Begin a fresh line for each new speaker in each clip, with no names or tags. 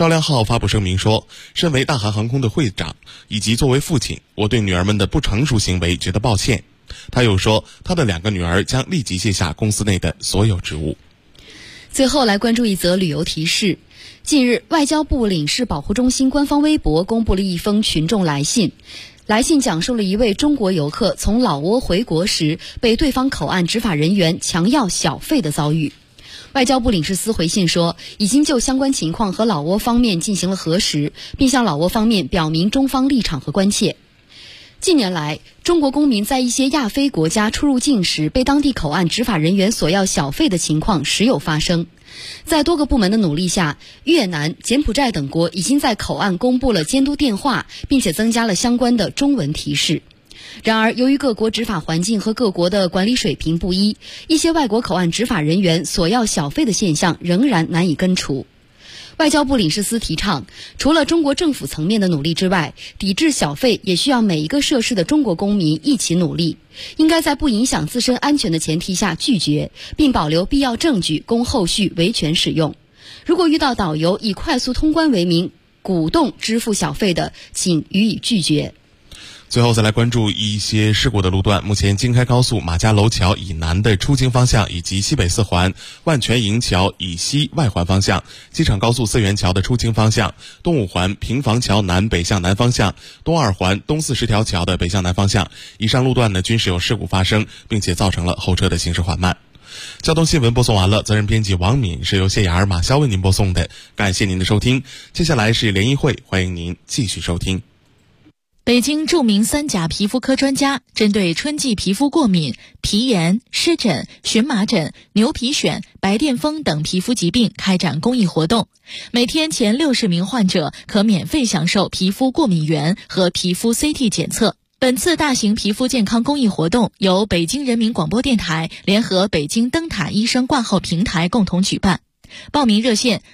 赵亮浩发布声明说，身为大韩航空的会长以及作为父亲，我对女儿们的不成熟行为觉得抱歉。他又说，他的2个女儿将立即卸下公司内的所有职务。
最后来关注一则旅游提示。近日，外交部领事保护中心官方微博公布了一封群众来信。来信讲述了一位中国游客从老挝回国时被对方口岸执法人员强要小费的遭遇。外交部领事司回信说，已经就相关情况和老挝方面进行了核实，并向老挝方面表明中方立场和关切。近年来，中国公民在一些亚非国家出入境时被当地口岸执法人员索要小费的情况时有发生。在多个部门的努力下，越南、柬埔寨等国已经在口岸公布了监督电话，并且增加了相关的中文提示。然而，由于各国执法环境和各国的管理水平不一，一些外国口岸执法人员索要小费的现象仍然难以根除。外交部领事司提倡，除了中国政府层面的努力之外，抵制小费也需要每一个涉事的中国公民一起努力，应该在不影响自身安全的前提下拒绝，并保留必要证据供后续维权使用。如果遇到导游以快速通关为名鼓动支付小费的，请予以拒绝。
最后再来关注一些事故的路段。目前京开高速马家楼桥以南的出京方向，以及西北四环万泉营桥以西外环方向，机场高速四元桥的出京方向，东五环平房桥南北向南方向，东二环东40条桥的北向南方向，以上路段呢均是有事故发生，并且造成了后车的行驶缓慢。交通新闻播送完了，责任编辑王敏，是由谢雅尔、马潇为您播送的，感谢您的收听。接下来是联谊会，欢迎您继续收听。
北京著名3甲皮肤科专家针对春季皮肤过敏、皮炎、湿疹、荨麻疹、牛皮癣、白癜风等皮肤疾病开展公益活动，每天前60名患者可免费享受皮肤过敏原和皮肤 CT 检测。本次大型皮肤健康公益活动由北京人民广播电台联合北京灯塔医生挂号平台共同举办。报名热线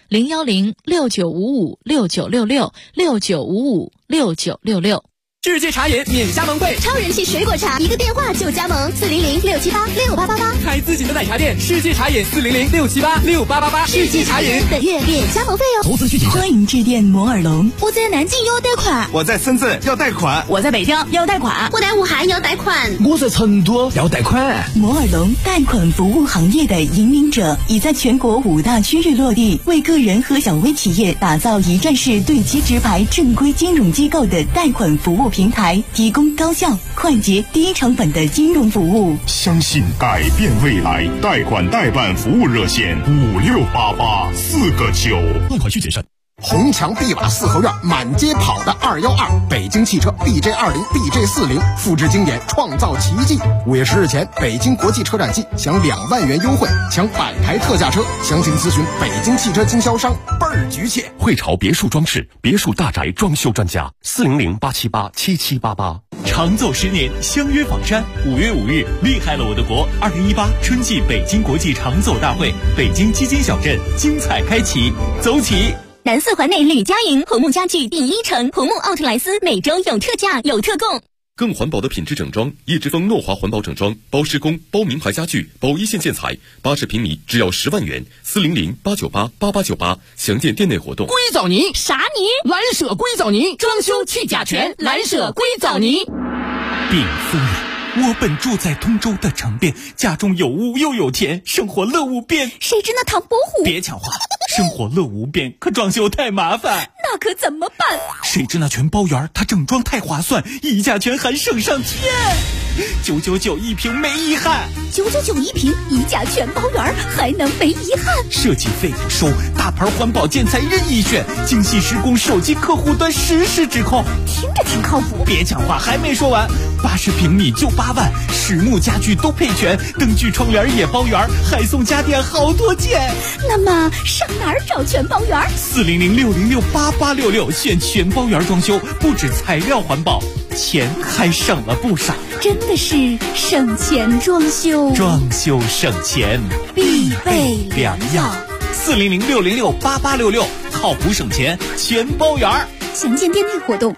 010-6955-6966，6955-6966。
世界茶饮免加盟会，
超人气水果茶，一个电话就加盟，400-678-6888。
开自己的奶茶店，世界茶饮400-678-6888。世界茶饮
本月免加盟费哦。
投资需谨慎。
欢迎致电摩尔龙。
我在南京要贷款，
我在深圳要贷款，
我在北京要贷款，
我在武汉要贷款，
我在成都要贷款。
摩尔龙贷款服务行业的引领者，已在全国5大区域落地，为个人和小微企业打造一站式对接直排正规金融机构的贷款服务平台，提供高效、快捷、低成本的金融服务。
相信改变未来，贷款代办服务热线5688-4个9。
贷款需谨慎。
红墙碧瓦四合院，满街跑的212，北京汽车 BJ20、BJ40，复制经典，创造奇迹。5月10日前，北京国际车展季享2万元优惠，抢100台特价车。详情咨询北京汽车经销商，倍儿局气。
汇潮别墅装饰，别墅大宅装修专家，400-878-7788。
长走10年，相约访山。5月5日，厉害了我的国！2018春季北京国际长走大会，北京基金小镇精彩开启，走起！
南4环内吕家营红木家具第1城，红木奥特莱斯每周有特价有特供。
更环保的品质整装，叶之峰诺华环保整装，包施工，包名牌家具，包一线建材，80平米只要10万元，400-898-8898，详见店内活动。
硅藻泥
啥泥？
蓝舍硅藻泥，装修去甲醛，蓝舍硅藻泥。
禀夫人，我本住在通州的城边，家中有屋又有田，生活乐无边。
谁知那唐伯虎？
别抢话，生活乐无边，可装修太麻烦。
那可怎么办？
谁知那全包园，它整装太划算，溢价权还省上天，999一平没遗憾。
999一平，溢价全包园，还能没遗憾？
设计费不收，大牌环保建材任意选，精细施工，手机客户端实时指控。
听着挺靠谱。
别抢话，还没说完，80平米就8万，实木家具都配全，灯具窗帘也包圆，还送家电好多件。
那么上哪儿找全包园
？400-606-8866，选全包园装修，不止材料环保，钱还省了不少。
真的是省钱装修，
装修省钱
必备良药。
400-606-8866，靠谱省钱全包园。
详见店内活动。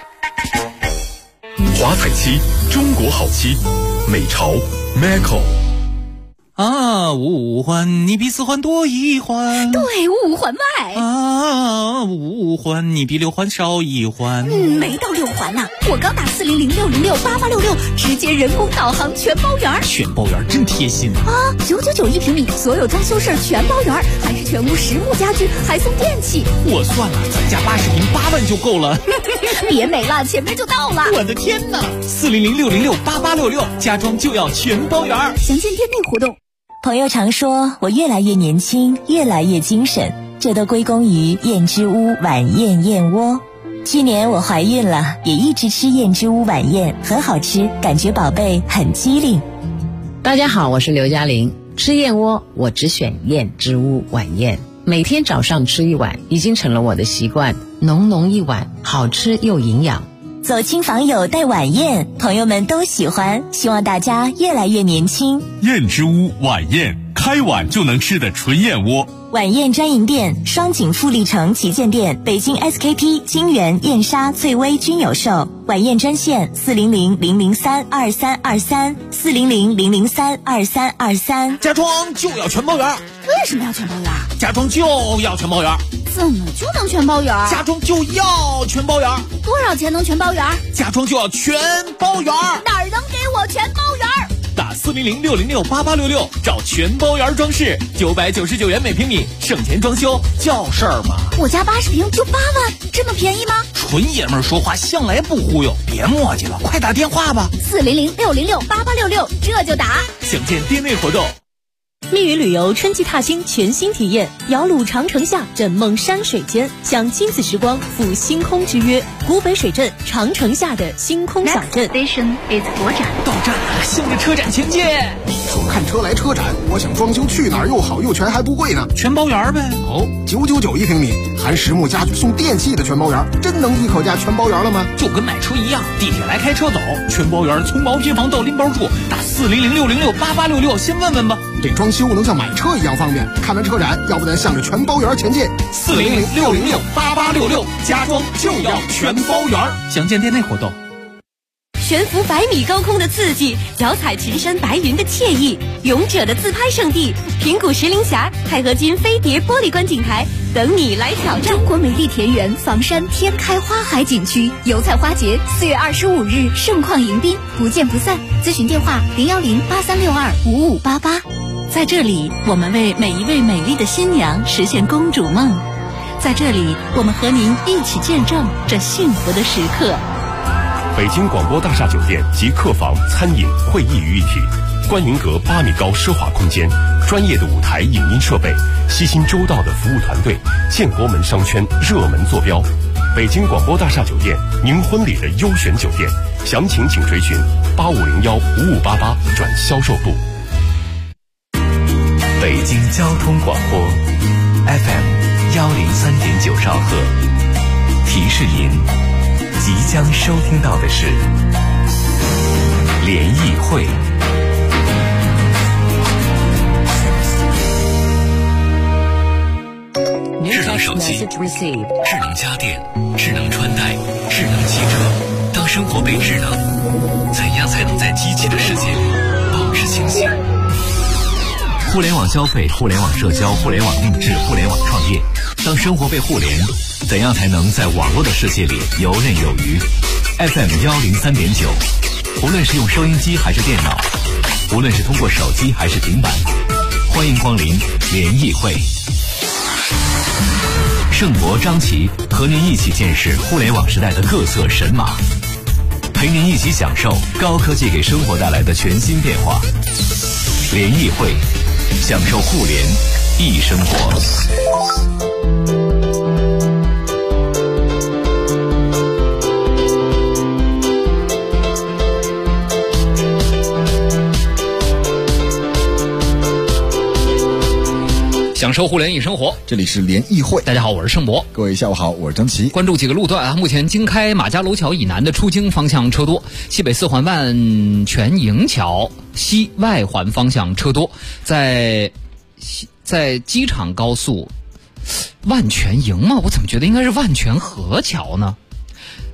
华彩漆，中国好漆，美潮 Macco。
五环，你比4环多1环。
对，5环外。
5 5环，你比6环少1环。
没到6环呢，我刚打400-606-8866，直接人工导航全包圆。
全包圆真贴心
啊！999一平米，所有装修事儿全包圆，还是全屋实木家具，还送电器。
我算了，咱家80平8万就够了。
别美了，前面就到了。
我的天哪！400-606-8866，家装就要全包圆。
详见店内活动。
朋友常说我越来越年轻，越来越精神，这都归功于燕之屋晚宴燕窝。去年我怀孕了，也一直吃燕之屋晚宴，很好吃，感觉宝贝很机灵。
大家好，我是刘嘉玲。吃燕窝我只选燕之屋晚宴，每天早上吃一碗，已经成了我的习惯。浓浓一碗，好吃又营养。
走亲访友带晚宴，朋友们都喜欢，希望大家越来越年轻。
燕之屋晚宴，开碗就能吃的纯燕窝。
晚宴专营店：双井富力城旗舰店、北京 SKP、金源、燕莎、翠微均有售。晚宴专线400-003-2323，400-003-2323。
家装就要全包圆。
为什么要全包圆？
家装就要全包圆。
怎么就能全包圆？
家装就要全包圆。
多少钱能全包圆？
家装就要全包圆。
哪儿能给我全包圆？
打400-606-8866，找全包圆装饰，999元每平米，省钱装修叫事儿吗？
我家80平就8万，这么便宜吗？
纯爷们儿说话向来不忽悠，别磨叽了，快打电话吧。
400-606-8866，这就打。
详见店内活动。
密云旅游春季踏青全新体验，摇橹长城下，枕梦山水间，享亲子时光，赴星空之约。古北水镇长城下的星空小镇。
Station is 国展。
到站了，向着车展前进。
说看车来车展，我想装修去哪儿又好又全还不贵呢？
全包圆呗。
哦，999一平米，含实木家具送电器的全包圆，真能一口价全包圆了吗？
就跟买车一样，地铁来开车走，全包圆，从毛坯房到拎包住，打400-606-8866，先问问吧。
这装修能像买车一样方便，看完车展，要不咱向着全包圆前进。
400-606-8866，家装就要全包圆。详见店内活动。
悬浮100米高空的刺激，脚踩群山白云的惬意，勇者的自拍圣地平谷石林峡钛合金飞碟玻璃观景台等你来挑战。中国美丽田园房山天开花海景区油菜花节4月25日盛况迎宾，不见不散。咨询电话010-8362-5588。
在这里，我们为每一位美丽的新娘实现公主梦。在这里，我们和您一起见证这幸福的时刻。
北京广播大厦酒店集客房、餐饮、会议于一体，观云阁8米高奢华空间，专业的舞台影音设备，悉心周到的服务团队，建国门商圈热门坐标。北京广播大厦酒店，您婚礼的优选酒店，详情请垂询8501-5588转销售部。
北京交通广播 FM 103.9兆赫，提示您即将收听到的是联谊会。智能手机、智能家电、智能穿戴、智能汽车。当生活被智能，怎样才能在机器的世界里保持清醒？互联网消费、互联网社交、互联网定制、互联网创业。当生活被互联，怎样才能在网络的世界里游刃有余？ FM 103.9，无论是用收音机还是电脑，无论是通过手机还是平板，欢迎光临联谊会。盛博、张琪和您一起见识互联网时代的各色神马，陪您一起享受高科技给生活带来的全新变化。联谊会，享受互联易生活。
享受互联易生活，
这里是联谊会。
大家好，我是盛博。
各位下午好，我是张琪。
关注几个路段啊，目前京开马家楼桥以南的出京方向车多，西北4环万泉营桥西外环方向车多，在机场高速万泉营吗？我怎么觉得应该是万泉河桥呢？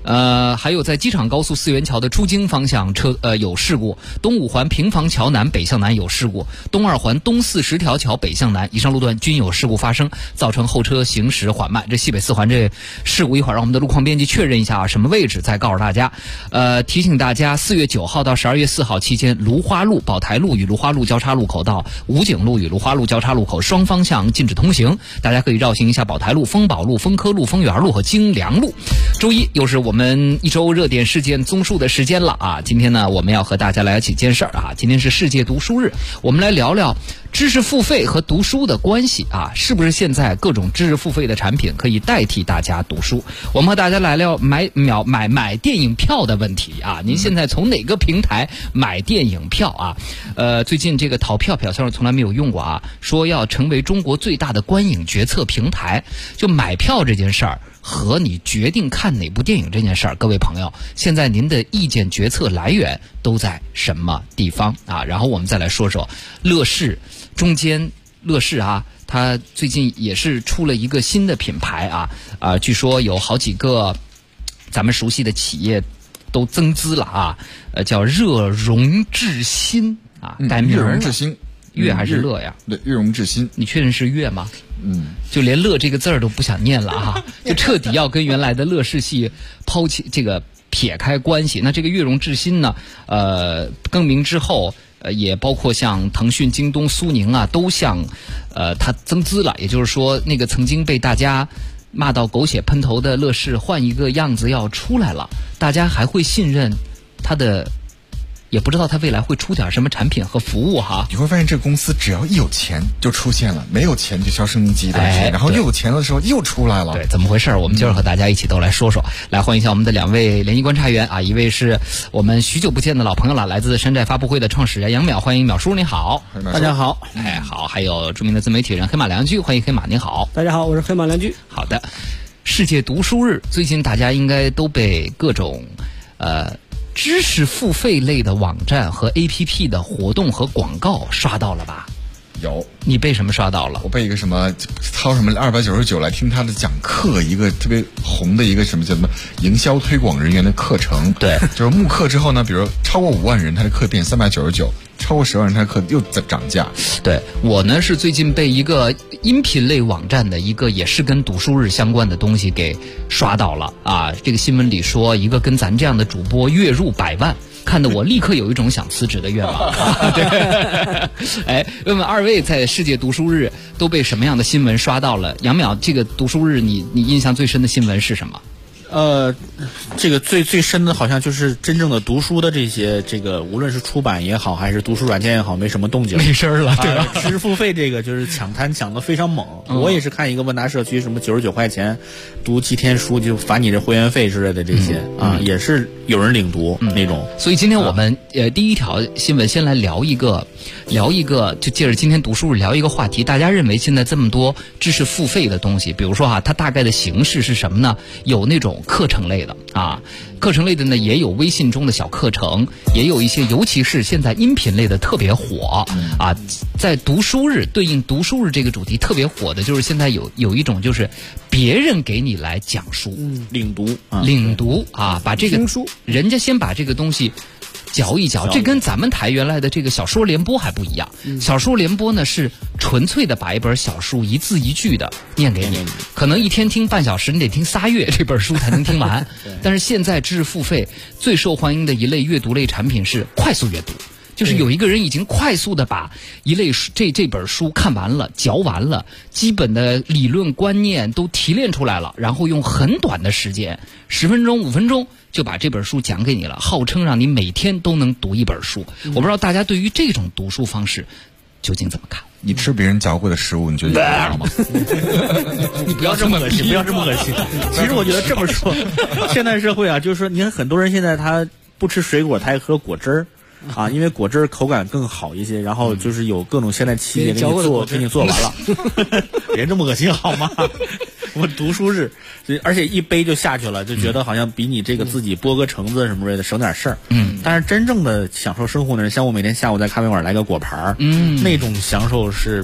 还有在机场高速四元桥的出京方向有事故，东五环平房桥南北向南有事故，东二环东40条桥北向南以上路段均有事故发生，造成后车行驶缓慢。这西北四环这事故一会儿让我们的路况编辑确认一下啊，什么位置再告诉大家。提醒大家4月9号到12月4号期间，芦花路、宝台路与芦花路交叉路口到武警路与芦花路交叉路口双方向禁止通行，大家可以绕行一下宝台路、丰宝路、丰科路、丰源路和京良路。周一又是我们一周热点事件综述的时间了啊！今天呢，我们要和大家来几件事儿啊。今天是世界读书日，我们来聊聊知识付费和读书的关系啊，是不是现在各种知识付费的产品可以代替大家读书？我们和大家来聊买电影票的问题啊。您现在从哪个平台买电影票啊？最近这个淘票票销售从来没有用过啊，说要成为中国最大的观影决策平台，就买票这件事儿和你决定看哪部电影这件事儿，各位朋友，现在您的意见决策来源都在什么地方啊？然后我们再来说说乐视，乐视啊，它最近也是出了一个新的品牌啊，据说有好几个咱们熟悉的企业都增资了啊，叫热熔智新啊，改名了。
热熔智新，
乐还是乐呀？
对，热熔智新。
你确认是乐吗？就连乐这个字儿都不想念了哈，就彻底要跟原来的乐视系抛弃这个撇开关系。那这个乐融智新呢，更名之后，也包括像腾讯、京东、苏宁啊，都向它增资了。也就是说，那个曾经被大家骂到狗血喷头的乐视换一个样子要出来了，大家还会信任它的。也不知道它未来会出点什么产品和服务哈。
你会发现这个公司只要一有钱就出现了，没有钱就销声匿迹的，然后又有钱的时候又出来了。
对，怎么回事？我们今儿和大家一起都来说说。来欢迎一下我们的2位联谊观察员啊，一位是我们许久不见的老朋友了，来自山寨发布会的创始人杨淼，欢迎淼叔，你好。
大家好。
好，还有著名的自媒体人黑马良驹，欢迎黑马，你好。
大家好，我是黑马良驹。
好的，世界读书日，最近大家应该都被各种知识付费类的网站和 APP 的活动和广告刷到了吧？
有。
你被什么刷到了？
我被一个什么掏什么299来听他的讲课，一个特别红的一个什么叫什么营销推广人员的课程。
对，
就是募课之后呢，比如超过5万人，他的课变399。超过10万人，他的课又涨价。
对，我呢是最近被一个音频类网站的一个也是跟读书日相关的东西给刷到了啊！这个新闻里说，一个跟咱这样的主播月入100万，看得我立刻有一种想辞职的愿望。对，问问2位在世界读书日都被什么样的新闻刷到了？杨淼，这个读书日你印象最深的新闻是什么？
这个最深的好像就是真正的读书的这些，这个无论是出版也好，还是读书软件也好，没什么动静，
没声了，对吧？
知识付费这个就是抢滩抢得非常猛。我也是看一个问答社区，什么99块钱读几天书就返你这会员费之类的这些也是有人领读那种。
所以今天我们第一条新闻先来聊一个，就借着今天读书日聊一个话题。大家认为现在这么多知识付费的东西，比如说它大概的形式是什么呢？有那种课程类的课程类的呢，也有微信中的小课程，也有一些，尤其是现在音频类的特别火在读书日对应读书日这个主题特别火的，就是现在有一种就是别人给你来讲书，
领读
把这个人家先把这个东西嚼一嚼，这跟咱们台原来的这个小说联播还不一样。小说联播呢是纯粹的把一本小书一字一句的念给你，可能一天听半小时，你得听3月这本书才能听完。但是现在知识付费最受欢迎的一类阅读类产品是快速阅读，就是有一个人已经快速的把一类这本书看完了、嚼完了，基本的理论观念都提炼出来了，然后用很短的时间，10分钟、5分钟就把这本书讲给你了，号称让你每天都能读一本书。我不知道大家对于这种读书方式究竟怎么看？
你吃别人嚼过的食物，你觉得有味道吗？
你不要这么恶心，不要这么恶心。其实我觉得这么说，现代社会就是说，你看很多人现在他不吃水果，他还喝果汁儿。因为果汁口感更好一些，然后就是有各种现代企业给你做完了，别这么恶心好吗？我读书日，而且一杯就下去了，就觉得好像比你这个自己剥个橙子什么之类的省点事儿。但是真正的享受生活的人，像我每天下午在咖啡馆来个果盘那种享受是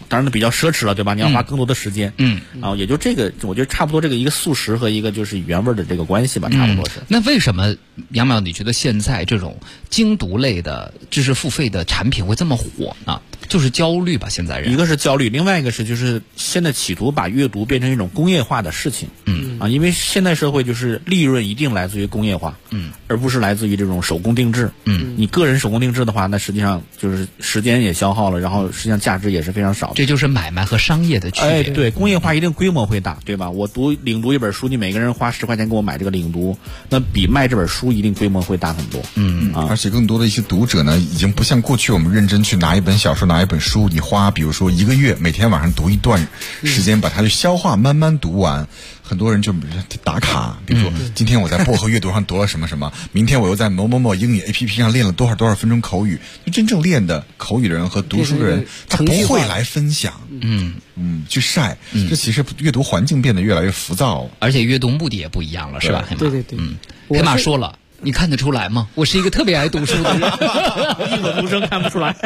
当然比较奢侈了，对吧？你要花更多的时间。也就这个，我觉得差不多这个一个速食和一个就是原味的这个关系吧，差不多是。
那为什么杨淼你觉得现在这种精读类的知识付费的产品会这么火呢？就是焦虑吧，现在人。
一个是焦虑，另外一个是就是现在企图把阅读变成一种工业化的事情。因为现代社会就是利润一定来自于工业化，而不是来自于这种手工定制。你个人手工定制的话，那实际上就是时间也消耗了，然后实际上价值也是非常少的。
这就是买卖和商业的区别。
对，工业化一定规模会大，对吧？我领读一本书，你每个人花10块钱给我买这个领读，那比卖这本书一定规模会大很多。
而且更多的一些读者呢，已经不像过去我们认真去拿一本小说、拿一本书，你花比如说1个月，每天晚上读一段时间，把它去消化，慢慢读完。很多人就打卡，比如说今天我在薄荷阅读上读了什么什么，明天我又在某某某英语 APP 上练了多少分钟口语。就真正练的口语的人和读书的人，他不会来分享，去晒。这其实阅读环境变得越来越浮躁，
而且阅读目的也不一样了，是吧？
对。
黑马说了。你看得出来吗？我是一个特别爱读书的人，
一本读生看不出来。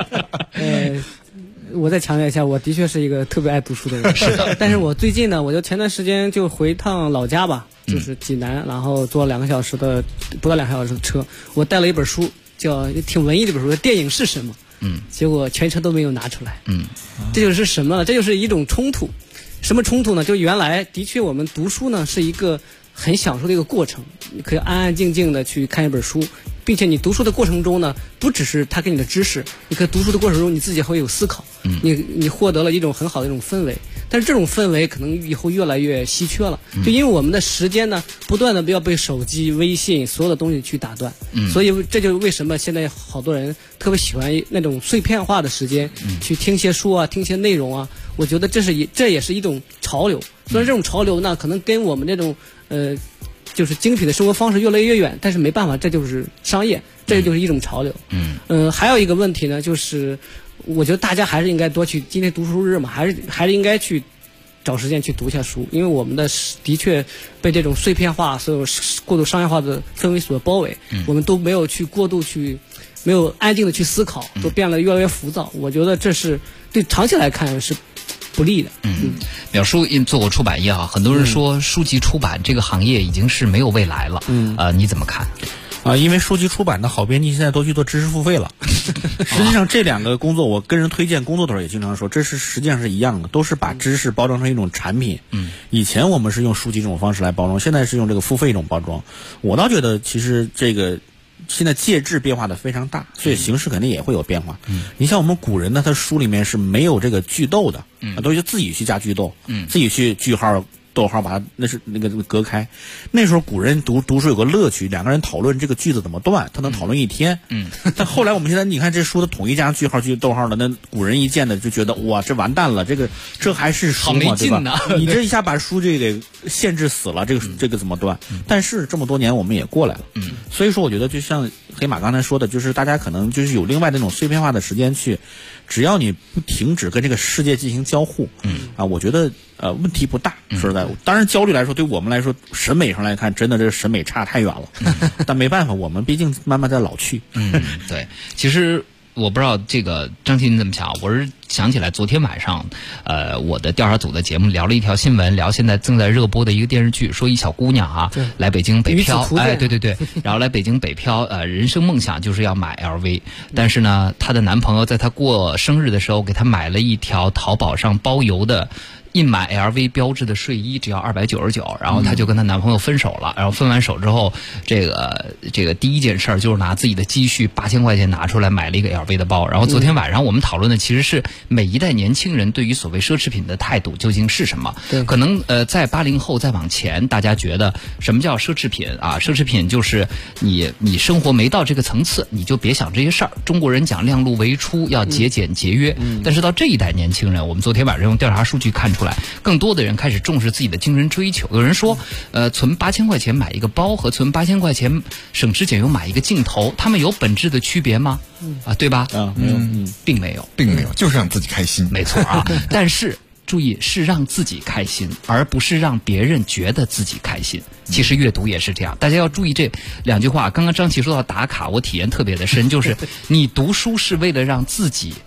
我再强调一下，我的确是一个特别爱读书的人。
是的，
但是我最近呢，我就前段时间就回趟老家吧，就是济南，然后坐不到2个小时的车，我带了一本书，叫挺文艺的一本书，电影是什么？结果全程都没有拿出来。这就是什么呢？这就是一种冲突。什么冲突呢？就原来的确我们读书呢是一个很享受的一个过程，你可以安安静静的去看一本书，并且你读书的过程中呢，不只是他给你的知识，你可以读书的过程中你自己会有思考，你获得了一种很好的一种氛围。但是这种氛围可能以后越来越稀缺了，就因为我们的时间呢，不断的要被手机、微信所有的东西去打断，所以这就是为什么现在好多人特别喜欢那种碎片化的时间，去听些书啊，听些内容啊。我觉得这也是一种潮流。虽然这种潮流呢，可能跟我们这种就是精品的生活方式越来越远，但是没办法，这就是商业，这就是一种潮流。还有一个问题呢，就是我觉得大家还是应该多去，今天读书日嘛，还是应该去找时间去读一下书，因为我们的确被这种碎片化、所有过度商业化的氛围所包围，我们都没有去过度去，没有安静的去思考，都变得越来越浮躁。我觉得这是对长期来看是不利的。
淼叔做过出版业啊，很多人说书籍出版这个行业已经是没有未来了。你怎么看？
因为书籍出版的好编辑现在都去做知识付费了。实际上这2个工作，我跟人推荐工作的时候也经常说，这是实际上是一样的，都是把知识包装成一种产品。以前我们是用书籍这种方式来包装，现在是用这个付费一种包装。我倒觉得其实这个现在介质变化的非常大，所以形式肯定也会有变化。你像我们古人呢，他书里面是没有这个句逗的，都是自己去加句逗，自己去句号逗号把它那个隔开。那时候古人读书有个乐趣，2个人讨论这个句子怎么断，他能讨论1天。但后来我们现在你看这书的统一加句号句逗号的，那古人一见的就觉得哇，这完蛋了，这还是书吗？对吧？你这一下把书这个给限制死了，这个怎么断？但是这么多年我们也过来了。所以说我觉得就像黑马刚才说的，就是大家可能就是有另外那种碎片化的时间去，只要你不停止跟这个世界进行交互，我觉得问题不大。说实在，当然焦虑来说，对我们来说，审美上来看，真的这个审美差太远了。但没办法，我们毕竟慢慢在老去。
对，其实我不知道这个张琴怎么想，我是想起来昨天晚上，我的调查组的节目聊了一条新闻，聊现在正在热播的一个电视剧，说一小姑娘来北京北漂，对，然后来北京北漂，人生梦想就是要买 LV，但是呢，她的男朋友在她过生日的时候给她买了一条淘宝上包邮的印满 LV 标志的睡衣，只要299，然后她就跟她男朋友分手了。然后分完手之后，这个第一件事就是拿自己的积蓄8000块钱拿出来买了一个 LV 的包。然后昨天晚上我们讨论的其实是每一代年轻人对于所谓奢侈品的态度究竟是什么？可能在80后再往前，大家觉得什么叫奢侈品啊？奢侈品就是你生活没到这个层次，你就别想这些事儿。中国人讲量入为出，要节俭节约。但是到这一代年轻人，我们昨天晚上用调查数据看出来，更多的人开始重视自己的精神追求。有人说，存8000块钱买一个包和存8000块钱省吃俭用买一个镜头，他们有本质的区别吗？对吧？并没有，
就是让自己开心。
没错啊，但是注意是让自己开心，而不是让别人觉得自己开心。其实阅读也是这样，大家要注意这2句话。刚刚张琪说到打卡，我体验特别的深，就是你读书是为了让自己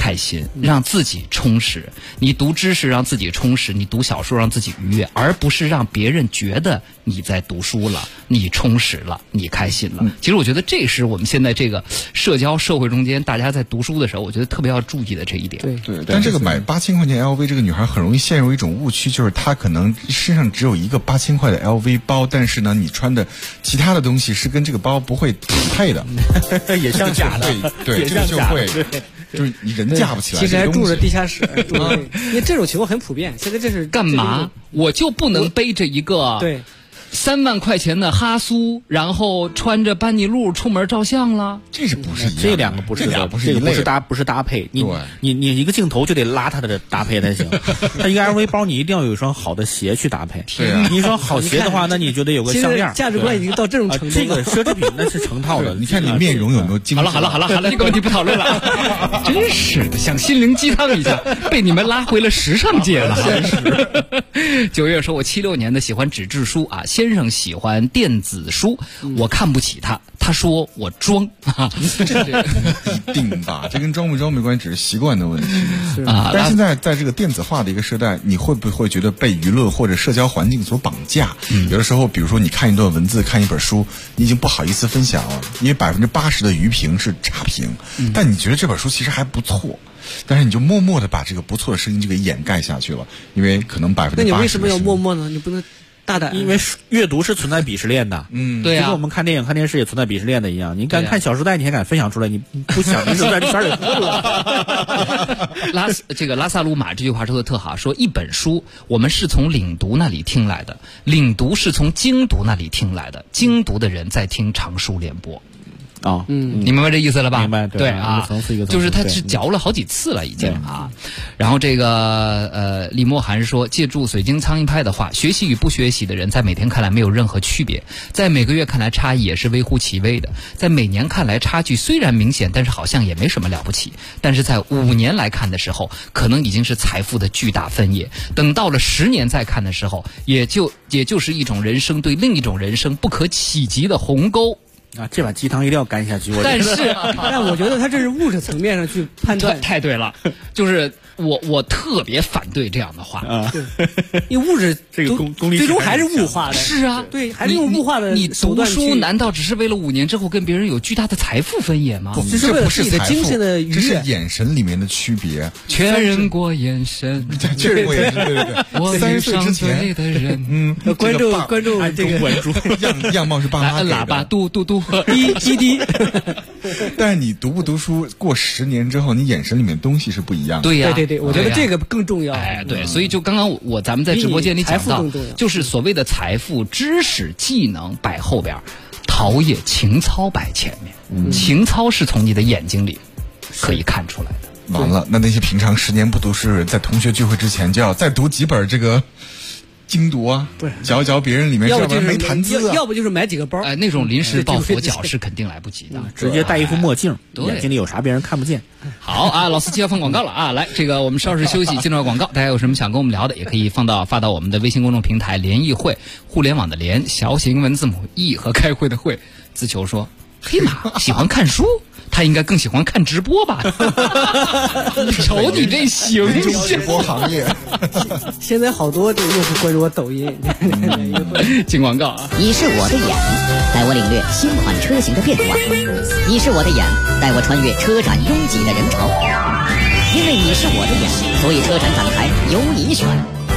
开心，让自己充实。你读知识让自己充实，你读小说让自己愉悦，而不是让别人觉得你在读书了，你充实了，你开心了。其实我觉得这是我们现在这个社交社会中间大家在读书的时候，我觉得特别要注意的这一点。
对，但这个买8000块钱 LV 这个女孩很容易陷入一种误区，就是她可能身上只有一个8000块的 LV 包，但是呢，你穿的其他的东西是跟这个包不会匹配的，
也像假的，
对，这个就会。就是你人架不起来，
其实还住着地下室，因为这种情况很普遍。现在这是
干嘛？我就不能背着一个
对
3万块钱的哈苏，然后穿着班尼路出门照相了？
这是不是一样？
这两个不是的，这个不是搭配。你一个镜头就得拉它的搭配才行。它一个 LV 包，你一定要有一双好的鞋去搭配。
对啊，
你一双好鞋的话，那你就得有个项链。
价值观已经到这种程度了。
这个奢侈品那是成套的。
你看你面容有没有精致？
好了，这个问题不讨论了。真是的，想心灵鸡汤一下，被你们拉回了时尚界了。9月说，我76年的喜欢纸质书啊，先生喜欢电子书，我看不起他，他说我装啊，
这一定吧，这跟装不装没关系，只是习惯的问题啊。但是现在在这个电子化的一个时代，你会不会觉得被舆论或者社交环境所绑架？有的时候，比如说你看一段文字，看一本书，你已经不好意思分享了，因为80%的余评是差评，但你觉得这本书其实还不错。但是你就默默的把这个不错的声音就给掩盖下去了，因为可能80%。
那你为什么要默默呢？你不能大胆？
因为阅读是存在鄙视链的，
对
就跟我们看电影、看电视也存在鄙视链的一样。你敢看《小时代》，你还敢分享出来？你不想，你是在这圈里混了。
拉萨鲁马这句话说的特好，说一本书我们是从领读那里听来的，领读是从精读那里听来的，精读的人在听长书联播。你明白这意思了吧？
明白，
对啊，就是他是嚼了好几次了已经啊。然后这个李默涵说，借助水晶苍蝇拍的话，学习与不学习的人在每天看来没有任何区别，在每个月看来差异也是微乎其微的，在每年看来差距虽然明显，但是好像也没什么了不起，但是在5年来看的时候，可能已经是财富的巨大分野，等到了10年再看的时候，也就是一种人生对另一种人生不可企及的鸿沟。
这碗鸡汤一定要干下去。
但
我觉得他这是物质层面上去判断。
太对了，就是我特别反对这样的话
啊。
因为物质
这个功利
最终还是物化的。
是啊，
对，还是用物化的手段去。
你读书难道只是为了5年之后跟别人有巨大的财富分野吗？
这是为了自己的精神的愉悦。
这是眼神里面的区别。
确认过眼神，
确认过眼神，对。
我
30岁之前
的人，
关注这
个样貌是爸妈
按喇叭嘟嘟嘟
滴。
但是你读不读书，过10年之后，你眼神里面东西是不一样的。
对呀，
对，我觉得这个更重要。
对，所以就刚刚咱们在直播间里讲到，就是所谓的财富、知识、技能摆后边，陶冶情操摆前面。情操是从你的眼睛里可以看出来的。
完了，那些平常10年不读书的人，在同学聚会之前就要再读几本这个精读啊，嚼嚼别人里面，
要不就是
没谈资啊，
要不就是买几个包。
那种临时抱佛脚是肯定来不及的，
直接戴一副墨镜，眼睛里有啥别人看不见。
好啊，老司机要放广告了啊！来，这个我们稍事休息，进入广告。大家有什么想跟我们聊的，也可以发到我们的微信公众平台联谊会，互联网的联，小型文字母 E 和开会的会。自求说，黑马喜欢看书。他应该更喜欢看直播吧？瞅你这形象，
直播行业。
现在好多这用户关注我抖音。
进广告啊！
你是我的眼，带我领略新款车型的变化；你是我的眼，带我穿越车展拥挤的人潮。因为你是我的眼，所以车展展台由你选。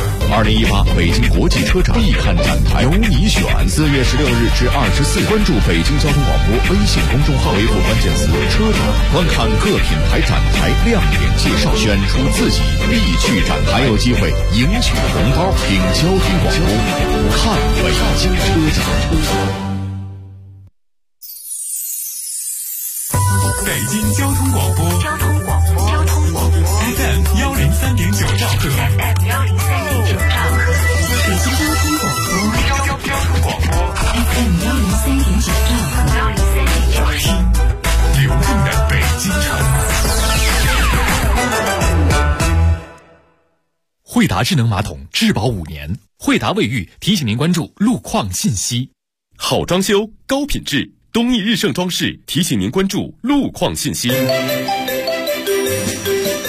2018北京国际车展必看展台，由你选。4月16日至24日，关注北京交通广播微信公众号，回复关键词“车展”，观看各品牌展台亮点介绍，选出自己必去展台，还有机会赢取红包。听交通广播，看北京车展。
北京交通广播FM 103.9兆赫，
北京交通广播 FM 103.9兆赫，
流动的北京城。惠达智能马桶质保5年，惠达卫浴提醒您关注路况信息。
好装修，高品质，东义日盛装饰提醒您关注路况信息。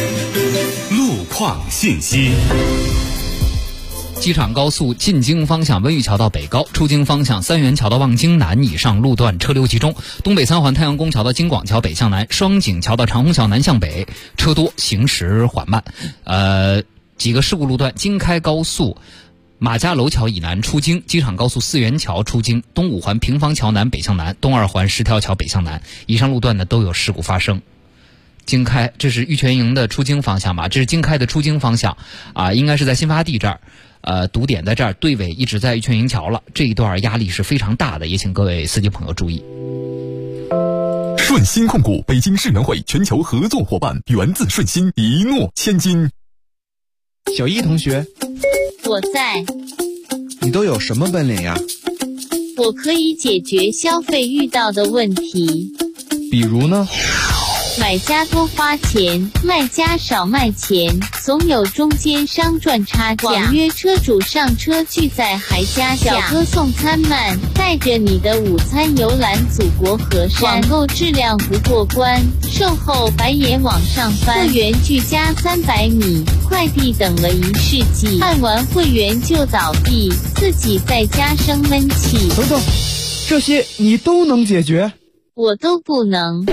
况信息。
机场高速进京方向温榆桥到北高，出京方向三元桥到望京南以上路段车流集中，东北三环太阳宫桥到京广桥北向南，双井桥到长虹桥南向北车多，行驶缓慢。几个事故路段：京开高速马家楼桥以南出京，机场高速四元桥出京，东五环平房桥南北向南，东二环十条桥北向南，以上路段呢都有事故发生。京开，这是玉泉营的出京方向吧？这是京开的出京方向啊，应该是在新发地这儿。堵点在这儿，队尾一直在玉泉营桥了，这一段压力是非常大的，也请各位司机朋友注意。
顺鑫控股北京世能会全球合作伙伴，源自顺鑫，一诺千金。
小易同学，
我在。
你都有什么本领呀？
我可以解决消费遇到的问题。
比如呢？
买家多花钱，卖家少卖钱，总有中间商赚差价。网约车主上车拒载还加价，小哥送餐慢，带着你的午餐游览祖国河山。网购质量不过关，售后白眼往上翻。会员距家300米，快递等了1世纪，办完会员就倒闭，自己在家生闷气。
等等，这些你都能解决？
我都不能。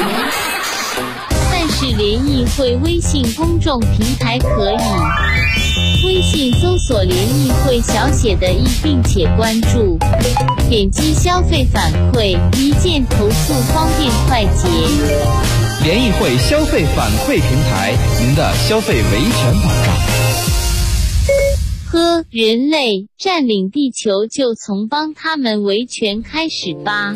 是联谊会微信公众平台可以，微信搜索联谊会小写的“易”并且关注，点击消费反馈，一键投诉，方便快捷。
联谊会消费反馈平台，您的消费维权保障。
人类占领地球就从帮他们维权开始吧。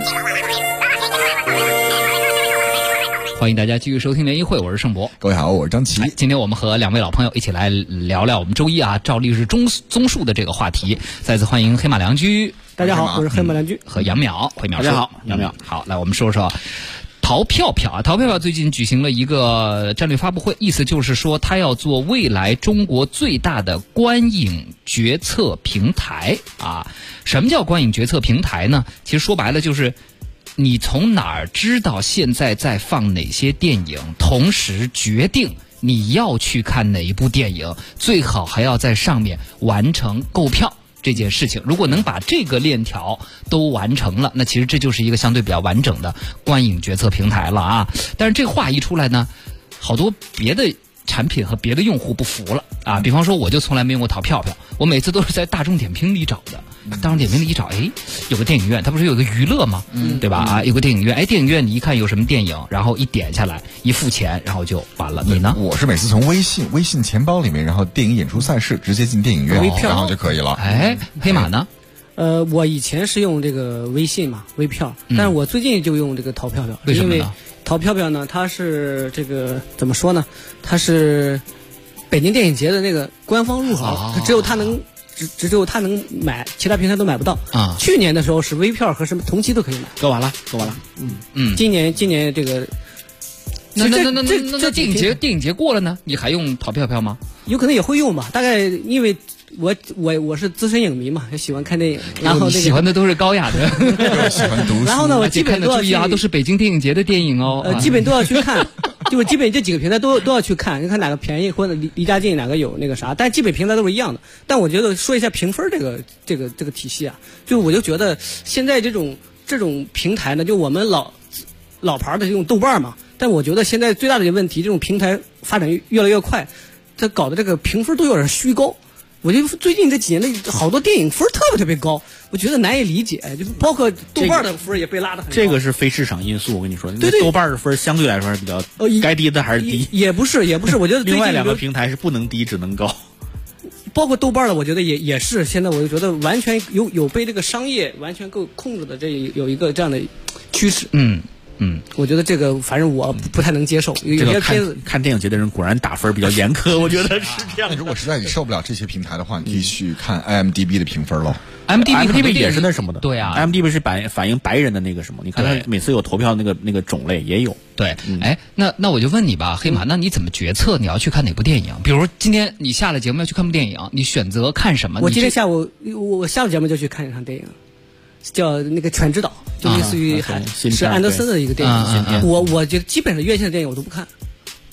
欢迎大家继续收听联谊会，我是盛博。
各位好，我是张琪。
今天我们和两位老朋友一起来聊聊我们周一照例是综述的这个话题。再次欢迎黑马良驹。
大家好，我是黑马良驹。
和杨淼，回淼。
大家好，杨淼。
好，来我们说说淘票票淘票票最近举行了一个战略发布会，意思就是说他要做未来中国最大的观影决策平台啊。什么叫观影决策平台呢？其实说白了就是你从哪儿知道现在在放哪些电影，同时决定你要去看哪一部电影，最好还要在上面完成购票这件事情。如果能把这个链条都完成了，那其实这就是一个相对比较完整的观影决策平台了啊。但是这话一出来呢，好多别的产品和别的用户不服了啊。比方说我就从来没用过淘票票，我每次都是在大众点评里找的。大众点评里一找，有个电影院，它不是有个娱乐吗？对吧？啊，有个电影院，电影院你一看有什么电影，然后一点下来，一付钱，然后就完了。你呢？
我是每次从微信钱包里面，然后电影演出赛事直接进电影院，然后就可以了。
黑马呢？
我以前是用这个微信嘛，微票，但是我最近就用这个淘票票。
为什么呢？
因为淘票票呢，它是这个怎么说呢？它是北京电影节的那个官方入口，只有它能。只有他能买，其他平台都买不到啊。去年的时候是微票和什么同期都可以买，
购完了。
今年这个，
那电影节过了呢，你还用淘票票吗？
有可能也会用吧，大概因为我是资深影迷嘛，也喜欢看电影，然后
喜欢的都是高雅的，
喜欢读书。
然后呢，我基本都要
注意都是北京电影节的电影哦，
基本都要去看。就是基本这几个平台都要去看，你看哪个便宜或者离家近，哪个有那个啥，但基本平台都是一样的。但我觉得说一下评分这个体系啊，就我就觉得现在这种平台呢，就我们老牌的这种豆瓣嘛，但我觉得现在最大的一个问题，这种平台发展越来越快，它搞的这个评分都有点虚高。我觉得最近这几年的好多电影分特别高，我觉得难以理解，就包括豆瓣的分也被拉得很高。
这个是非市场因素，我跟你说，
对
豆瓣的分相对来说是比较该低的还是低，
也不是，我觉得
另外两个平台是不能低只能高。
包括豆瓣的，我觉得也是，现在我就觉得完全有被这个商业完全够控制的，这有一个这样的趋势。我觉得这个反正我不太能接受。有些片子
看电影节的人果然打分比较严苛，我觉得是这样。
如果实在你受不了这些平台的话，你可以去看 IMDB 的评分喽。
IMDB 也是那什么的，
对啊
，IMDB 是反映白人的那个什么，你看他每次有投票那个种类也有。
对，那我就问你吧，黑马，那你怎么决策你要去看哪部电影？比如今天你下了节目要去看部电影，你选择看什么？
我今天下午我下了节目就去看一场电影。叫那个《全知岛》，就类似于是安德森的一个电影。我觉得基本上院线的电影我都不看，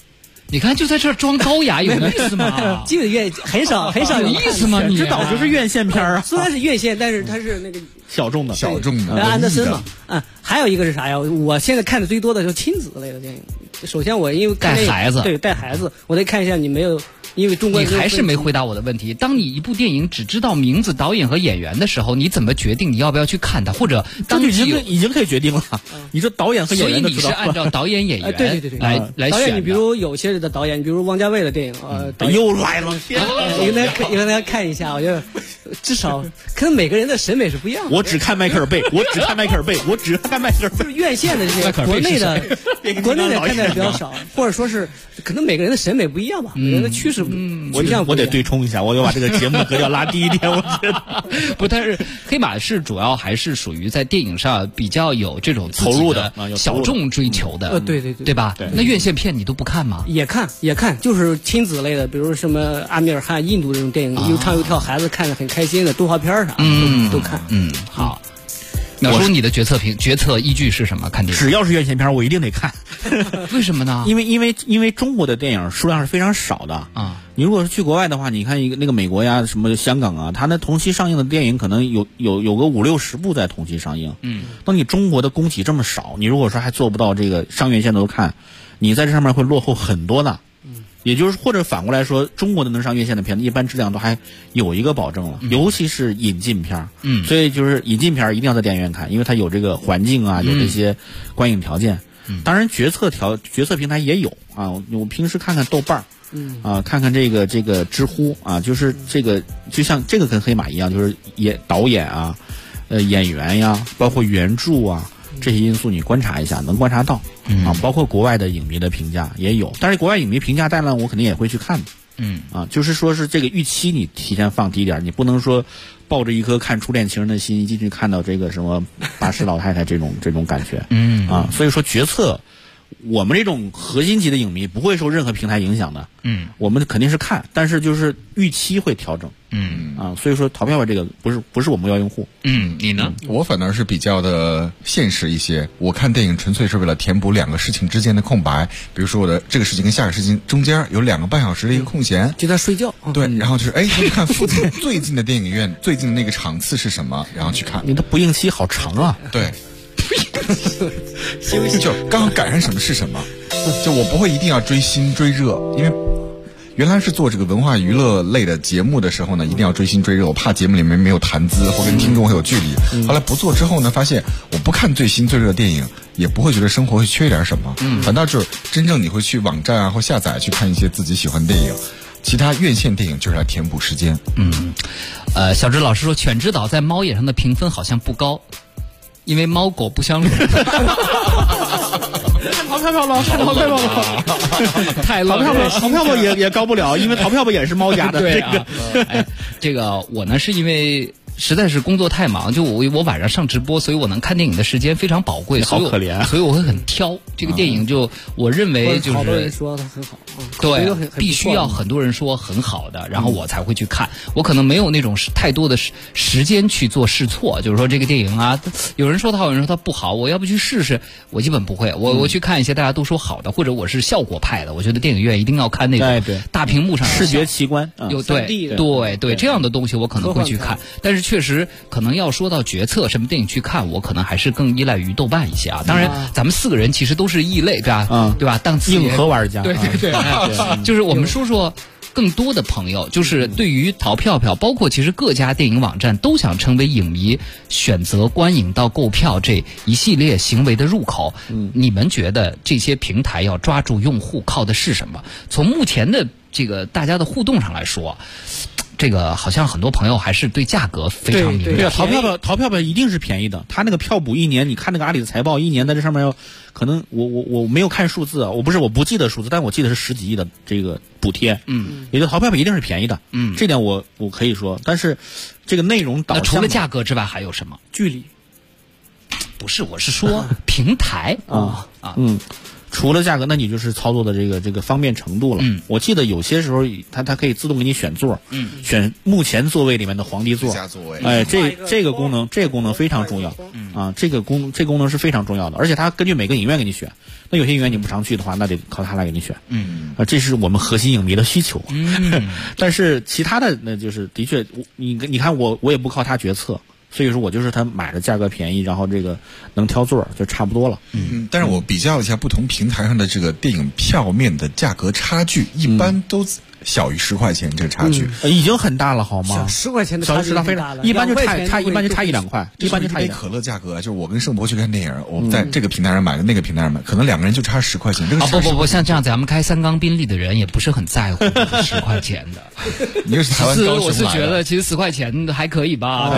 你看，就在这儿装高雅，有意思吗？
基本院很少
有意思吗？你
指导就是院线片啊，
虽然是院线，但是它是那个
小众的，
安德森嘛。还有一个是啥呀？我现在看的最多的就是亲子类的电影。首先我因为
带孩子，
对带孩子，我得看一下你没有。因为中国
你还是没回答我的问题。当你一部电影只知道名字、导演和演员的时候，你怎么决定你要不要去看它？或者当
已经可以决定了。你说导演和演员
所以你是按照导演演员对来选。
你比如有些的导演，比如王家卫的电影
又来了，
应该大家看一下。我觉得至少可能每个人的审美是不一样的。
我只看迈克尔贝，我只看迈克尔贝。
就是院线的这些，国内的看的比较少，或者说是可能每个人的审美不一样吧，每个人的趋势。
我得对冲一下，我要把这个节目格调拉低一点。我觉得
不，但是黑马是主要还是属于在电影上比较有这种
投入的
小众追求的。
对
吧？那院线片你都不看吗？
也看，就是亲子类的，比如什么阿米尔汗、印度这种电影，又唱又跳，孩子看着很开心的动画片啥，都看。
好。淼叔，你的决策依据是什么？看电影
只要是院线片，我一定得看。
为什么呢？
因为中国的电影数量是非常少的啊。你如果是去国外的话，你看那个美国呀、什么香港啊，它那同期上映的电影可能有个50-60部在同期上映。那你中国的供给这么少，你如果说还做不到这个上院线都看，你在这上面会落后很多的。也就是或者反过来说，中国的能上院线的片子，一般质量都还有一个保证了，尤其是引进片所以就是引进片一定要在电影院看，因为它有这个环境啊，有这些观影条件。当然决策平台也有啊，我平时看看豆瓣看看这个知乎啊，就是这个就像这个跟黑马一样，就是导演啊、演员呀，包括原著啊。这些因素你观察一下，能观察到包括国外的影迷的评价也有，但是国外影迷评价当然我肯定也会去看就是说是这个预期你提前放低点，你不能说抱着一颗看初恋情人的心一进去看到这个什么巴士老太太这种感觉所以说决策我们这种核心级的影迷不会受任何平台影响的我们肯定是看，但是就是预期会调整所以说淘票这个不是我们要用户
你呢？
我反而是比较的现实一些，我看电影纯粹是为了填补两个事情之间的空白，比如说我的这个事情跟下个事情中间有2个半小时的一个空闲，
就在睡觉
对，然后就是去看附近最近的电影院最近的那个场次是什么，然后去看。
你的不应期好长啊。
对就刚好赶上什么是什么，就我不会一定要追新追热，因为原来是做这个文化娱乐类的节目的时候呢，一定要追新追热，我怕节目里面没有谈资或跟听众会有距离。后来不做之后呢，发现我不看最新最热的电影，也不会觉得生活会缺点什么，反倒就是真正你会去网站啊或下载去看一些自己喜欢的电影。其他院线电影就是来填补时间。
小芝老师说，《犬之岛》在猫眼上的评分好像不高。因为猫狗不相容。
看淘票了，看淘票了，
太
淘票吧也高不了，因为淘票吧也是猫家的。
对啊，这个我呢是因为实在是工作太忙，就我晚上上直播，所以我能看电影的时间非常宝贵，
好可怜，
所以我会很挑这个电影。就我认为就是
好多人说它很好，
对，必须要很多人说很好的，然后我才会去看。我可能没有那种太多的时间去做试错，就是说这个电影啊，有人说它好，有人说它不好，我要不去试试，我基本不会。我去看一些大家都说好的，或者我是效果派的，我觉得电影院一定要看那种大屏幕上
视觉奇观，
有对这样的东西我可能会去看，但是确实可能要说到决策什么电影去看，我可能还是更依赖于豆瓣一些啊。当然，咱们4个人其实都是异类，对吧？对吧？档次
硬核玩家，
对，就是我们说更多的朋友，就是对于淘票票，包括其实各家电影网站都想成为影迷选择观影到购票这一系列行为的入口。你们觉得这些平台要抓住用户靠的是什么？从目前的这个大家的互动上来说，这个好像很多朋友还是对价格非常敏感。
对啊，淘票票一定是便宜的。他那个票补1年，你看那个阿里的财报，1年在这上面要可能我没有看数字啊，我不记得数字，但我记得是10几亿的这个补贴。也就淘票票一定是便宜的。这点我可以说，但是这个内容导向，
那除了价格之外还有什么？
距离？
不是，我是说平台
除了价格，那你就是操作的这个方便程度了。我记得有些时候它可以自动给你选座，选目前座位里面的皇帝座。哎，这个功能非常重要。这功能是非常重要的，而且它根据每个影院给你选。那有些影院你不常去的话，那得靠它来给你选。这是我们核心影迷的需求。但是其他的那就是的确，你看我也不靠它决策。所以说我就是他买的价格便宜，然后这个能挑座就差不多了。
但是我比较了一下不同平台上的这个电影票面的价格差距，一般都小于10块钱，这个差距
已经很大了，好吗
？10块钱的差距
非常，一般就差1-2块，一般就差
一杯可乐价格，就是我跟盛博去看电影，我们在这个平台上买，那个平台上买，可能2个人就差10块钱。
不，像这样咱们开三缸宾利的人也不是很在乎10块钱的。
你就是台湾高雄来的。
我是觉得其实10块钱还可以吧。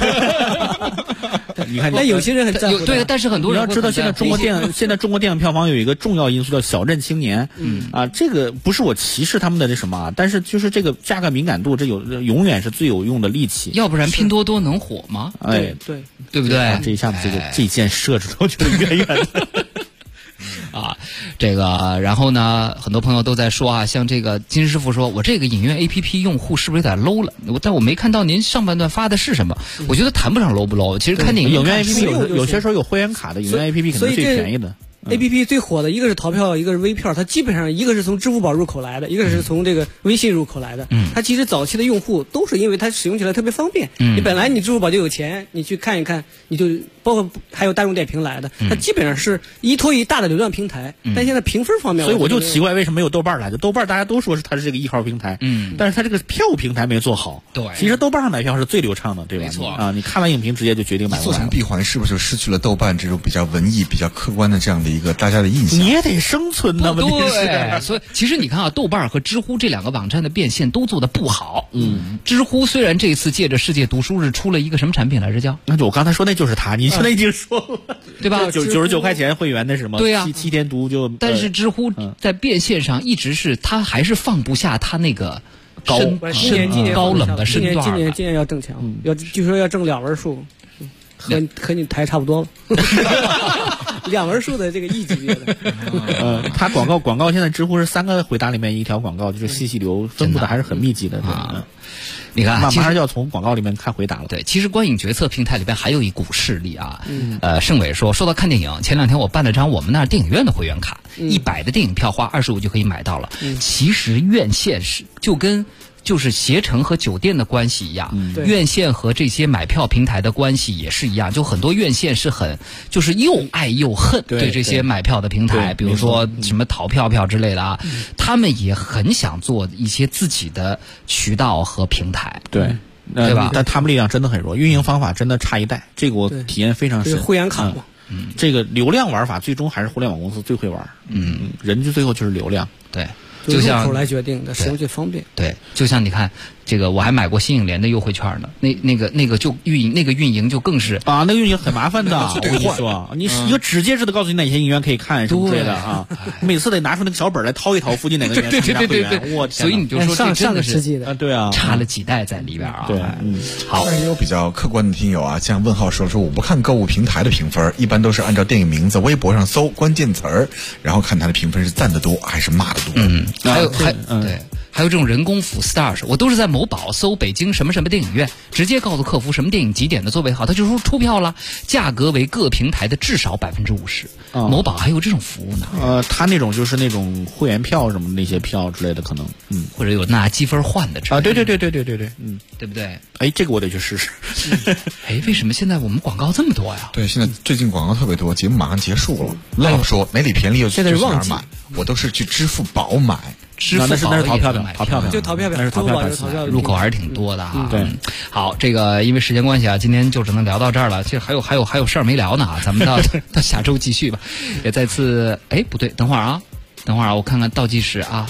你看，
那有些人很在乎。
对，但是很多人
你要知道，现在中国电影票房有一个重要因素叫小镇青年。这个不是我歧视他们的这什么，但是就是这个价格敏感度，这永远是最有用的利器。
要不然拼多多能火吗？
哎，
对不对？
这一下子这一箭射出头，觉得远远的。
这个，然后呢，很多朋友都在说啊，像这个金师傅说，我这个影院 APP 用户是不是有点 low 了？但我没看到您上半段发的是什么。我觉得谈不上 low 不 low， 其实看电影
院 APP 有些时候有会员卡的，影院 APP 可能最便宜的。
APP 最火的一个是淘票，一个是微票，它基本上一个是从支付宝入口来的，一个是从这个微信入口来的。它其实早期的用户都是因为它使用起来特别方便。你本来你支付宝就有钱，你去看一看，你就包括还有大众点评来的，它基本上是依托于大的流量平台。但现在评分方面，
所以我就奇怪为什么没有豆瓣来的？豆瓣大家都说是它是这个1号平台，但是它这个票平台没做好。
对，
其实豆瓣上买票是最流畅的，对吧？
没错
你看完影评直接就决定买。
做成闭环是不是就失去了豆瓣这种比较文艺、比较客观的这样的一个大家的印象？
你也得生存呢，
对，所以其实你看啊，豆瓣和知乎这2个网站的变现都做得不好。知乎虽然这次借着世界读书日出了一个什么产品来着叫？
那就我刚才说那就是它，你现在已经说了，
对吧
？99块钱会员的什么？
对呀
，7天读就。
但是知乎在变现上一直是它还是放不下它那个高冷的身段。
今年要挣钱，据说要挣2位数，和你台差不多了。2位数的这个亿级别的。
它广告现在知乎是3个回答里面1条广告，就是信息流分布的还是很密集的。
你看，
马上就要从广告里面看回答了。
对，其实观影决策平台里边还有一股势力啊。盛伟说到看电影，前2天我办了张我们那儿电影院的会员卡，100的电影票花25就可以买到了。其实院线是就是携程和酒店的关系一样，院线和这些买票平台的关系也是一样。就很多院线是就是又爱又恨对这些买票的平台，比如说什么淘票之类的啊，他们也很想做一些自己的渠道和平台，
对吧？但他们力量真的很弱，运营方法真的差一代，这个我体验非常深。
会员卡嘛，
这个流量玩法最终还是互联网公司最会玩，人就最后就是流量，
对。
就像入口来决定的，使用最方便。
对，就像你看这个，我还买过新影联的优惠券呢。那个就运营就更是
那个运营很麻烦的。我跟你说，你一个直接式的告诉你哪些影院可以看什么之类的啊，每次得拿出那个小本来掏一掏附近哪个影院参加会员。我
所以你就说这真的是
对啊，
差了几代在里边啊。
对，
好。但是也有比较客观的听友啊，像问号说我不看购物平台的评分，一般都是按照电影名字微博上搜关键词儿，然后看它的评分是赞的多还是骂的多。
对，还有这种人工辅 stars， 我都是在某宝搜北京什么什么电影院，直接告诉客服什么电影几点的座位好，他就说出票了，价格为各平台的至少50%。某宝还有这种服务呢。
他那种就是那种会员票什么那些票之类的，可能
或者有拿积分换的
对，对
不对？
哎，这个我得去试试。
哎，为什么现在我们广告这么多呀？
对，现在最近广告特别多，节目马上结束了。老说哪里便宜又去哪儿买，我都是去支付宝买。
那是淘票票，
就淘票票，
那是淘票
票，
入口还是挺多的啊。
对，
好，这个因为时间关系啊，今天就只能聊到这儿了。其实还有事儿没聊呢啊，咱们到下周继续吧。也再次，不对，等会儿啊，我看看倒计时啊。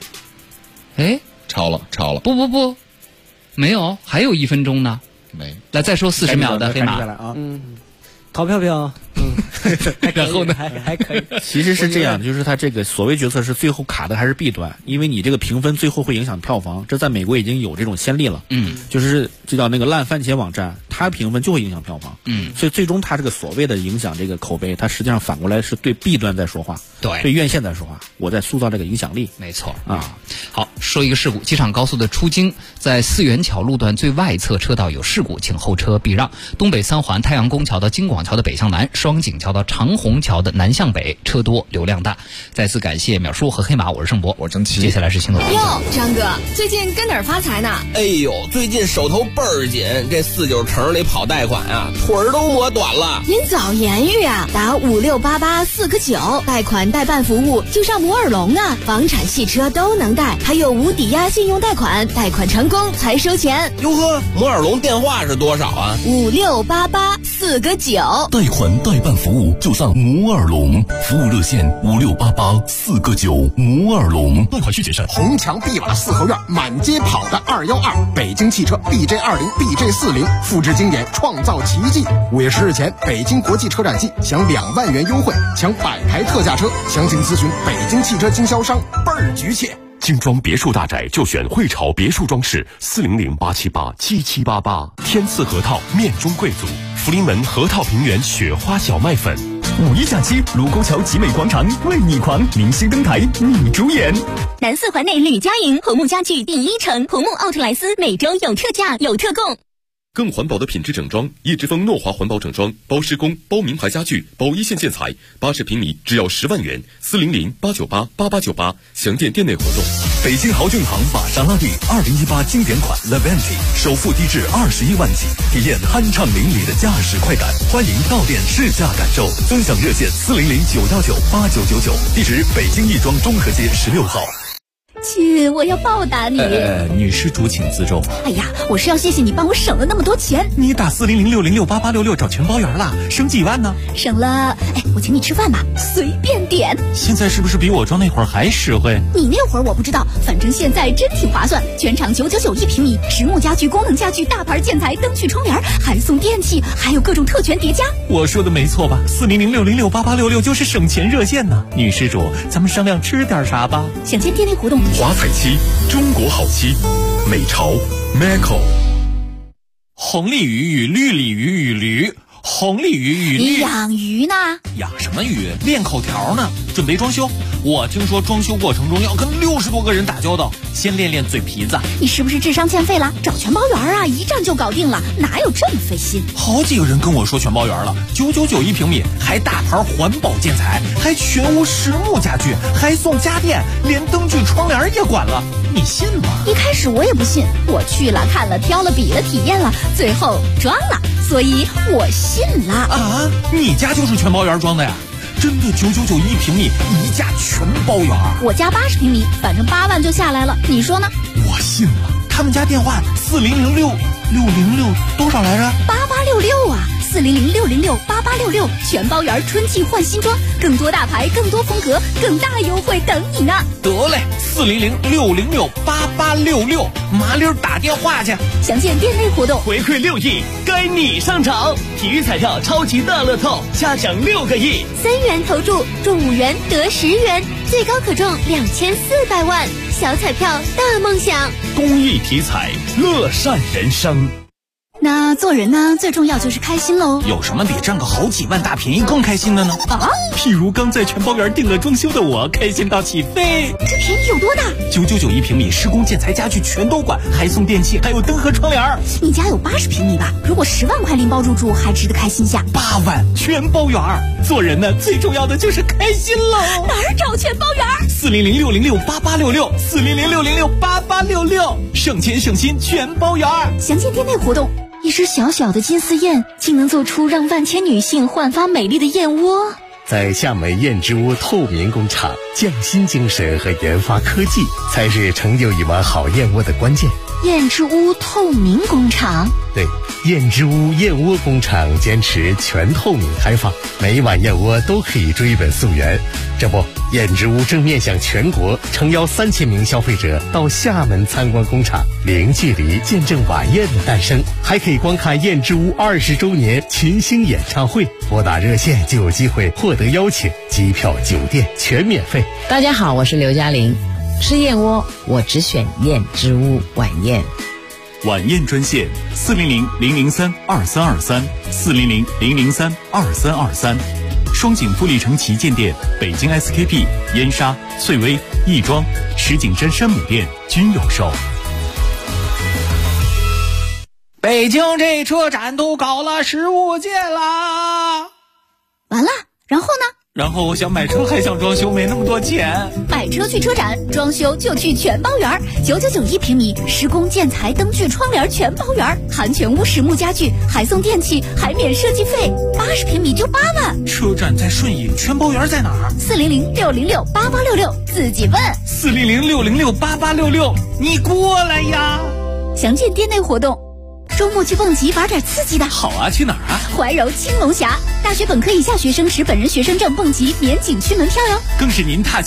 超了，
不，没有，还有1分钟呢。
没，
来再说40秒的黑马
啊。
淘票票。
然后呢，
还可以。
其实是这样，就是它这个所谓决策是最后卡的还是弊端，因为你这个评分最后会影响票房，这在美国已经有这种先例了。就是就叫那个烂番茄网站，它评分就会影响票房。所以最终它这个所谓的影响这个口碑，它实际上反过来是对弊端在说话，对院线在说话，我在塑造这个影响力。
没错啊。好，说一个事故，机场高速的出京在四元桥路段最外侧车道有事故，请后车避让。东北三环太阳宫桥到京广桥的北向南，双井桥到长虹桥的南向北，车多流量大。再次感谢淼叔和黑马，我是盛博，
我是郑奇。
接下来是星座。
哟，张哥，最近跟哪儿发财呢？
哎呦，最近手头倍儿紧，这49城里跑贷款啊，腿儿都磨短了。
您早言语啊，打5688 4个9，贷款代办服务就上摩尔龙啊，房产汽车都能贷，还有无抵押信用贷款，贷款成功才收钱。
哟呵，摩尔龙电话是多少啊
？5688 4个9，
贷款代办服务就上摩尔龙，服务热线5688 4个9，摩尔龙。贷款需谨慎。
红墙碧瓦四合院，满街跑的212，北京汽车 BJ20、BJ40，复制经典，创造奇迹。5月10日前，北京国际车展季享2万元优惠，抢100台特价车，详情咨询北京汽车经销商，倍儿局气。
精装别墅大宅就选汇潮别墅装饰，400-878-7788。天赐核桃面中贵族，福临门核桃平原雪花小麦粉。
5一假期，卢沟桥集美广场为你狂，明星登台你主演。
南四环内吕家营红木家具第1城，红木奥特莱斯每周有特价有特供。
更环保的品质整装，叶之峰诺华环保整装，包施工、包名牌家具、包一线建材，80平米只要10万元，400-898-8898，详见店内活动。
北京豪骏行玛莎拉蒂2018经典款 Levante 首付低至21万起，体验酣畅淋漓的驾驶快感。欢迎到店试驾感受，尊享热线400-919-8999，地址北京亦庄中和街16号。
亲，我要报答你。
女施主请自重。
哎呀，我是要谢谢你帮我省了那么多钱。
你打400-606-8866找全包圆了，省几万呢？
省了，我请你吃饭吧，随便点。
现在是不是比我装那会儿还实惠？
你那会儿我不知道，反正现在真挺划算。全场999一平米，实木家具、功能家具、大牌建材、灯具、窗帘，还送电器，还有各种特权叠加。
我说的没错吧？400-606-8866就是省钱热线呢。女施主，咱们商量吃点啥吧？
详见店内活动。
华彩漆，中国好漆，美潮 Macco。
红鲤鱼与绿鲤鱼与驴，红鲤鱼与绿。
你养鱼呢？
养什么鱼？练口条呢，准备装修。我听说装修过程中要跟60多个人打交道，先练练嘴皮子。
你是不是智商欠费了？找全包圆啊，一站就搞定了，哪有这么费心？
好几个人跟我说全包圆了，999一平米，还大牌环保建材，还全屋实木家具，还送家电，连灯具窗帘也管了，你信吗？
一开始我也不信，我去了看了挑了比了体验了，最后装了，所以我信了。
啊，你家就是全包圆装的呀？真的999一平米，一价全包圆。
我家80平米，反正8万就下来了，你说呢？
我信了。他们家电话4006606多少来着
？8866啊，400-606-8866，全包圆春季换新装，更多大牌，更多风格，更大优惠等你呢。
得嘞，400-606-8866，麻溜打电话去。
详见店内活动。
回馈6亿，该你上场！体育彩票超级大乐透，下奖6个亿
，3元投注中5元得10元，最高可中2400万。小彩票大梦想，
公益体彩，乐善人生。
那做人呢，最重要就是开心喽。
有什么比赚个好几万大便宜更开心的呢？
啊，
譬如刚在全包圆定了装修的我，开心到起飞。
这便宜有多大
？999一平米，施工建材家具全都管，还送电器，还有灯和窗帘。
你家有80平米吧？如果10万块拎包入住，还值得开心下。
8万全包圆。做人呢，最重要的就是开心喽。
哪儿找全包圆
？400-606-8866 400-606-8866，省钱省心全包圆。
详见店内活动。一只小小的金丝燕，竟能做出让万千女性焕发美丽的燕窝。
在夏美燕之屋透明工厂，匠心精神和研发科技才是成就一碗好燕窝的关键。
燕之屋透明工厂。
对，燕之屋燕窝工厂坚持全透明开放，每一碗燕窝都可以追本溯源。这不，燕之屋正面向全国诚邀3000名消费者到厦门参观工厂，零距离见证晚宴的诞生，还可以观看燕之屋20周年群星演唱会。拨打热线就有机会获得邀请，机票、酒店全免费。
大家好，我是刘嘉玲，吃燕窝我只选燕之屋晚宴。
晚宴专线400-003-2323，400-003-2323，双井富力城旗舰店、北京 SKP、燕莎、翠微、亦庄、石景山山姆店均有售。
北京这车展都搞了15届啦！
完了，然后呢？
然后我想买车还想装修，没那么多钱。
买车去车展，装修就去全包园，9991平米，施工建材灯具窗帘全包园，含全屋实木家具，还送电器，还免设计费，80平米就8万。
车展在顺义，全包园在哪儿
？400-606-8866，自己问。
400-606-8866，你过来呀！
详见店内活动。周末去蹦极玩点刺激的。
好啊，去哪儿啊？
怀柔青龙峡，大学本科以下学生持本人学生证蹦极免景区门票哟。
更是您踏